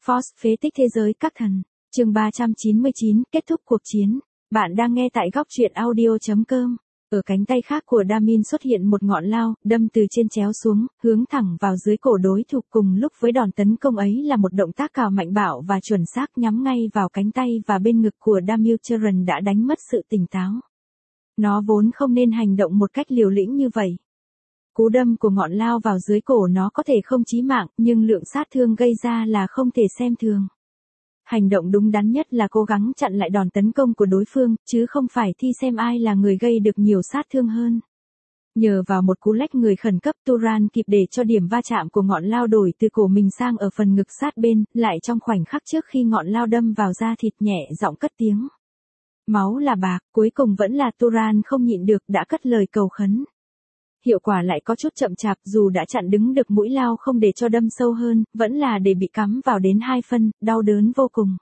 Force phế tích thế giới các thần. Chương 399, kết thúc cuộc chiến. Bạn đang nghe tại góc truyện audio.com. Ở cánh tay khác của Damin xuất hiện một ngọn lao, đâm từ trên chéo xuống, hướng thẳng vào dưới cổ đối thủ. Cùng lúc với đòn tấn công ấy là một động tác cào mạnh bạo và chuẩn xác nhắm ngay vào cánh tay và bên ngực của Damilturan đã đánh mất sự tỉnh táo. Nó vốn không nên hành động một cách liều lĩnh như vậy. Cú đâm của ngọn lao vào dưới cổ nó có thể không chí mạng, nhưng lượng sát thương gây ra là không thể xem thường. Hành động đúng đắn nhất là cố gắng chặn lại đòn tấn công của đối phương, chứ không phải thi xem ai là người gây được nhiều sát thương hơn. Nhờ vào một cú lách người khẩn cấp, Turan kịp để cho điểm va chạm của ngọn lao đổi từ cổ mình sang ở phần ngực sát bên, lại trong khoảnh khắc trước khi ngọn lao đâm vào da thịt nhẹ giọng cất tiếng. Máu là bạc, cuối cùng vẫn là Turan không nhịn được đã cất lời cầu khấn. Hiệu quả lại có chút chậm chạp, dù đã chặn đứng được mũi lao không để cho đâm sâu hơn, vẫn là để bị cắm vào đến 2 phân, đau đớn vô cùng.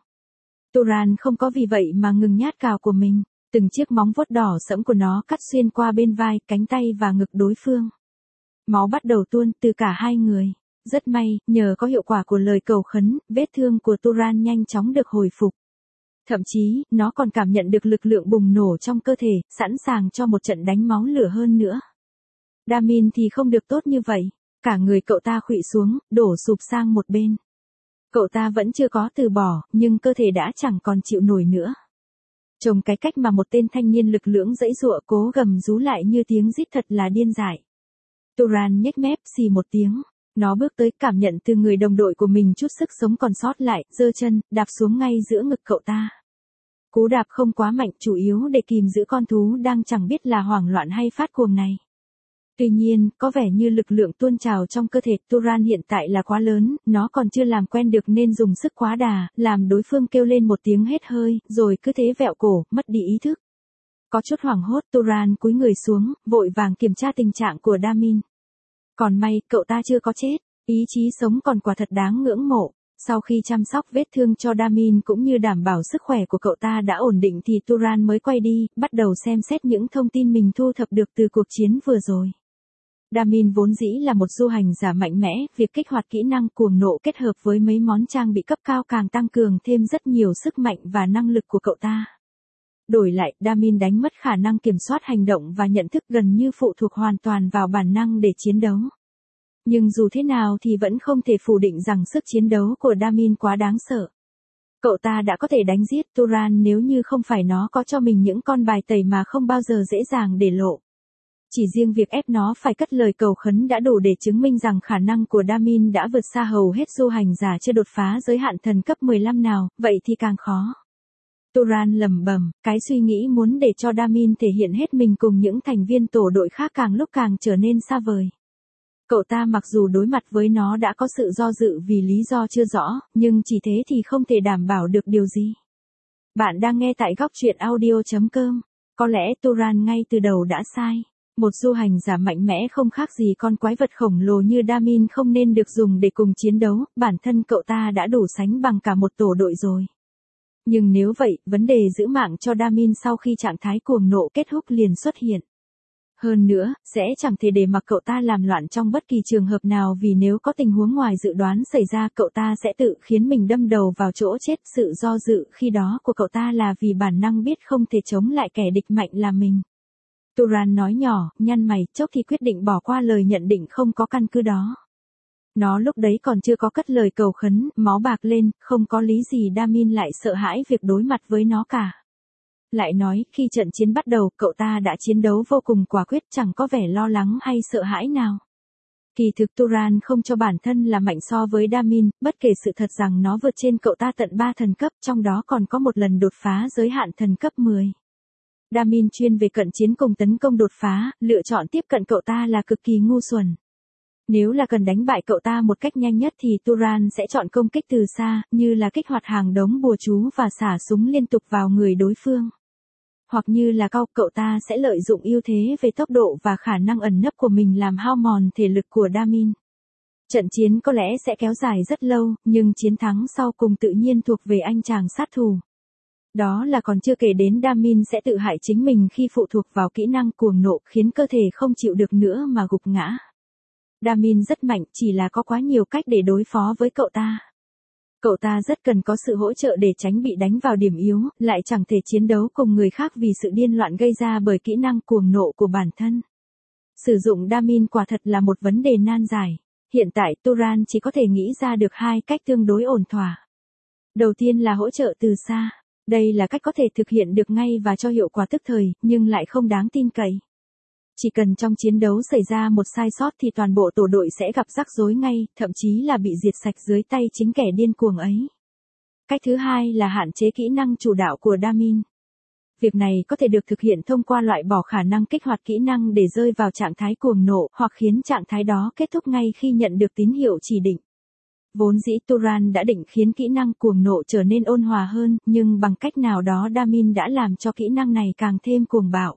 Turan không có vì vậy mà ngừng nhát cào của mình, từng chiếc móng vuốt đỏ sẫm của nó cắt xuyên qua bên vai, cánh tay và ngực đối phương. Máu bắt đầu tuôn từ cả hai người. Rất may, nhờ có hiệu quả của lời cầu khấn, vết thương của Turan nhanh chóng được hồi phục. Thậm chí, nó còn cảm nhận được lực lượng bùng nổ trong cơ thể, sẵn sàng cho một trận đánh máu lửa hơn nữa. Damin thì không được tốt như vậy, cả người cậu ta khuỵu xuống, đổ sụp sang một bên. Cậu ta vẫn chưa có từ bỏ, nhưng cơ thể đã chẳng còn chịu nổi nữa. Trông cái cách mà một tên thanh niên lực lưỡng giãy giụa cố gầm rú lại như tiếng rít thật là điên dại. Turan nhếch mép xì một tiếng, nó bước tới cảm nhận từ người đồng đội của mình chút sức sống còn sót lại, giơ chân, đạp xuống ngay giữa ngực cậu ta. Cú đạp không quá mạnh, chủ yếu để kìm giữ con thú đang chẳng biết là hoảng loạn hay phát cuồng này. Tuy nhiên, có vẻ như lực lượng tuôn trào trong cơ thể Turan hiện tại là quá lớn, nó còn chưa làm quen được nên dùng sức quá đà, làm đối phương kêu lên một tiếng hết hơi, rồi cứ thế vẹo cổ, mất đi ý thức. Có chút hoảng hốt, Turan cúi người xuống, vội vàng kiểm tra tình trạng của Damin. Còn may, cậu ta chưa có chết, ý chí sống còn quả thật đáng ngưỡng mộ. Sau khi chăm sóc vết thương cho Damin cũng như đảm bảo sức khỏe của cậu ta đã ổn định thì Turan mới quay đi, bắt đầu xem xét những thông tin mình thu thập được từ cuộc chiến vừa rồi. Damin vốn dĩ là một du hành giả mạnh mẽ, việc kích hoạt kỹ năng cuồng nộ kết hợp với mấy món trang bị cấp cao càng tăng cường thêm rất nhiều sức mạnh và năng lực của cậu ta. Đổi lại, Damin đánh mất khả năng kiểm soát hành động và nhận thức gần như phụ thuộc hoàn toàn vào bản năng để chiến đấu. Nhưng dù thế nào thì vẫn không thể phủ định rằng sức chiến đấu của Damin quá đáng sợ. Cậu ta đã có thể đánh giết Turan nếu như không phải nó có cho mình những con bài tẩy mà không bao giờ dễ dàng để lộ. Chỉ riêng việc ép nó phải cất lời cầu khấn đã đủ để chứng minh rằng khả năng của Damin đã vượt xa hầu hết du hành giả chưa đột phá giới hạn thần cấp 15 nào, vậy thì càng khó. Turan lẩm bẩm, cái suy nghĩ muốn để cho Damin thể hiện hết mình cùng những thành viên tổ đội khác càng lúc càng trở nên xa vời. Cậu ta mặc dù đối mặt với nó đã có sự do dự vì lý do chưa rõ, nhưng chỉ thế thì không thể đảm bảo được điều gì. Bạn đang nghe tại góc truyện audio.com. Có lẽ Turan ngay từ đầu đã sai. Một du hành giả mạnh mẽ không khác gì con quái vật khổng lồ như Damin không nên được dùng để cùng chiến đấu, bản thân cậu ta đã đủ sánh bằng cả một tổ đội rồi. Nhưng nếu vậy, vấn đề giữ mạng cho Damin sau khi trạng thái cuồng nộ kết thúc liền xuất hiện. Hơn nữa, sẽ chẳng thể để mặc cậu ta làm loạn trong bất kỳ trường hợp nào vì nếu có tình huống ngoài dự đoán xảy ra cậu ta sẽ tự khiến mình đâm đầu vào chỗ chết. Sự do dự khi đó của cậu ta là vì bản năng biết không thể chống lại kẻ địch mạnh là mình. Turan nói nhỏ, nhăn mày, chốc thì quyết định bỏ qua lời nhận định không có căn cứ đó. Nó lúc đấy còn chưa có cất lời cầu khấn, máu bạc lên, không có lý gì Damin lại sợ hãi việc đối mặt với nó cả. Lại nói, khi trận chiến bắt đầu, cậu ta đã chiến đấu vô cùng quả quyết, chẳng có vẻ lo lắng hay sợ hãi nào. Kỳ thực Turan không cho bản thân là mạnh so với Damin, bất kể sự thật rằng nó vượt trên cậu ta tận 3 thần cấp, trong đó còn có một lần đột phá giới hạn thần cấp 10. Damin chuyên về cận chiến cùng tấn công đột phá, lựa chọn tiếp cận cậu ta là cực kỳ ngu xuẩn. Nếu là cần đánh bại cậu ta một cách nhanh nhất thì Turan sẽ chọn công kích từ xa, như là kích hoạt hàng đống bùa chú và xả súng liên tục vào người đối phương. Hoặc như là cậu ta sẽ lợi dụng ưu thế về tốc độ và khả năng ẩn nấp của mình làm hao mòn thể lực của Damin. Trận chiến có lẽ sẽ kéo dài rất lâu, nhưng chiến thắng sau cùng tự nhiên thuộc về anh chàng sát thủ. Đó là còn chưa kể đến Damin sẽ tự hại chính mình khi phụ thuộc vào kỹ năng cuồng nộ khiến cơ thể không chịu được nữa mà gục ngã. Damin rất mạnh, chỉ là có quá nhiều cách để đối phó với cậu ta. Cậu ta rất cần có sự hỗ trợ để tránh bị đánh vào điểm yếu, lại chẳng thể chiến đấu cùng người khác vì sự điên loạn gây ra bởi kỹ năng cuồng nộ của bản thân. Sử dụng Damin quả thật là một vấn đề nan giải. Hiện tại Turan chỉ có thể nghĩ ra được hai cách tương đối ổn thỏa. Đầu tiên là hỗ trợ từ xa. Đây là cách có thể thực hiện được ngay và cho hiệu quả tức thời, nhưng lại không đáng tin cậy. Chỉ cần trong chiến đấu xảy ra một sai sót thì toàn bộ tổ đội sẽ gặp rắc rối ngay, thậm chí là bị diệt sạch dưới tay chính kẻ điên cuồng ấy. Cách thứ hai là hạn chế kỹ năng chủ đạo của Damin. Việc này có thể được thực hiện thông qua loại bỏ khả năng kích hoạt kỹ năng để rơi vào trạng thái cuồng nộ hoặc khiến trạng thái đó kết thúc ngay khi nhận được tín hiệu chỉ định. Vốn dĩ Turan đã định khiến kỹ năng cuồng nộ trở nên ôn hòa hơn, nhưng bằng cách nào đó Damin đã làm cho kỹ năng này càng thêm cuồng bạo.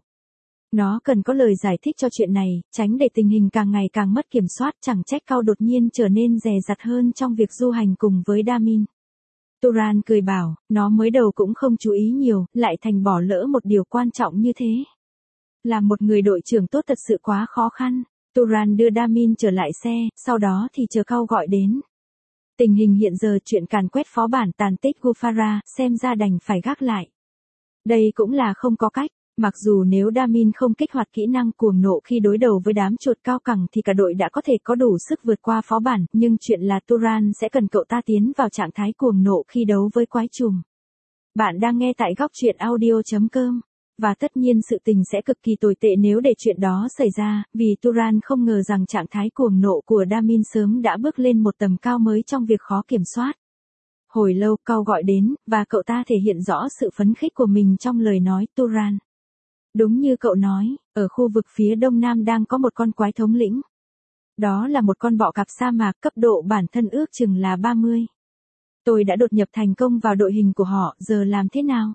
Nó cần có lời giải thích cho chuyện này, tránh để tình hình càng ngày càng mất kiểm soát, chẳng trách Cao đột nhiên trở nên dè dặt hơn trong việc du hành cùng với Damin. Turan cười bảo, nó mới đầu cũng không chú ý nhiều, lại thành bỏ lỡ một điều quan trọng như thế. Làm một người đội trưởng tốt thật sự quá khó khăn. Turan đưa Damin trở lại xe, sau đó thì chờ Cao gọi đến. Tình hình hiện giờ chuyện càn quét phó bản tàn tích Gufara, xem ra đành phải gác lại. Đây cũng là không có cách. Mặc dù nếu Damin không kích hoạt kỹ năng cuồng nộ khi đối đầu với đám chuột cao cẳng thì cả đội đã có thể có đủ sức vượt qua phó bản, nhưng chuyện là Turan sẽ cần cậu ta tiến vào trạng thái cuồng nộ khi đấu với quái trùng. Bạn đang nghe tại góc truyện audio.com. Và tất nhiên sự tình sẽ cực kỳ tồi tệ nếu để chuyện đó xảy ra, vì Turan không ngờ rằng trạng thái cuồng nộ của Damin sớm đã bước lên một tầm cao mới trong việc khó kiểm soát. Hồi lâu Cao gọi đến, và cậu ta thể hiện rõ sự phấn khích của mình trong lời nói Turan. Đúng như cậu nói, ở khu vực phía đông nam đang có một con quái thống lĩnh. Đó là một con bọ cạp sa mạc cấp độ bản thân ước chừng là 30. Tôi đã đột nhập thành công vào đội hình của họ, giờ làm thế nào?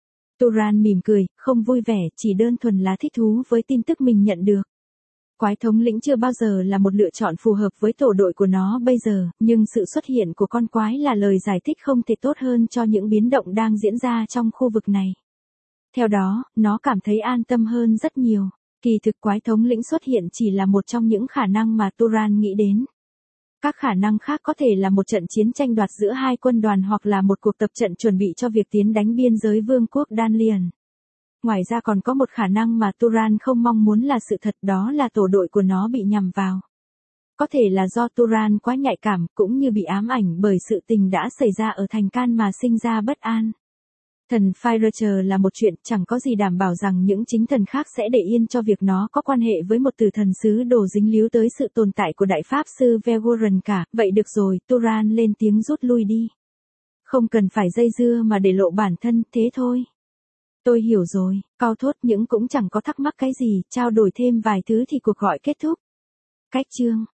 Turan mỉm cười, không vui vẻ, chỉ đơn thuần là thích thú với tin tức mình nhận được. Quái thống lĩnh chưa bao giờ là một lựa chọn phù hợp với tổ đội của nó bây giờ, nhưng sự xuất hiện của con quái là lời giải thích không thể tốt hơn cho những biến động đang diễn ra trong khu vực này. Theo đó, nó cảm thấy an tâm hơn rất nhiều. Kỳ thực quái thống lĩnh xuất hiện chỉ là một trong những khả năng mà Turan nghĩ đến. Các khả năng khác có thể là một trận chiến tranh đoạt giữa hai quân đoàn hoặc là một cuộc tập trận chuẩn bị cho việc tiến đánh biên giới vương quốc Danlian. Ngoài ra còn có một khả năng mà Turan không mong muốn là sự thật, đó là tổ đội của nó bị nhằm vào. Có thể là do Turan quá nhạy cảm, cũng như bị ám ảnh bởi sự tình đã xảy ra ở thành Can mà sinh ra bất an. Thần Firacher là một chuyện, chẳng có gì đảm bảo rằng những chính thần khác sẽ để yên cho việc nó có quan hệ với một tử thần sứ đồ dính líu tới sự tồn tại của đại pháp sư Vegoran cả. Vậy được rồi, Turan lên tiếng rút lui đi. Không cần phải dây dưa mà để lộ bản thân, thế thôi. Tôi hiểu rồi, Cao thốt những cũng chẳng có thắc mắc cái gì, trao đổi thêm vài thứ thì cuộc gọi kết thúc. Cách chương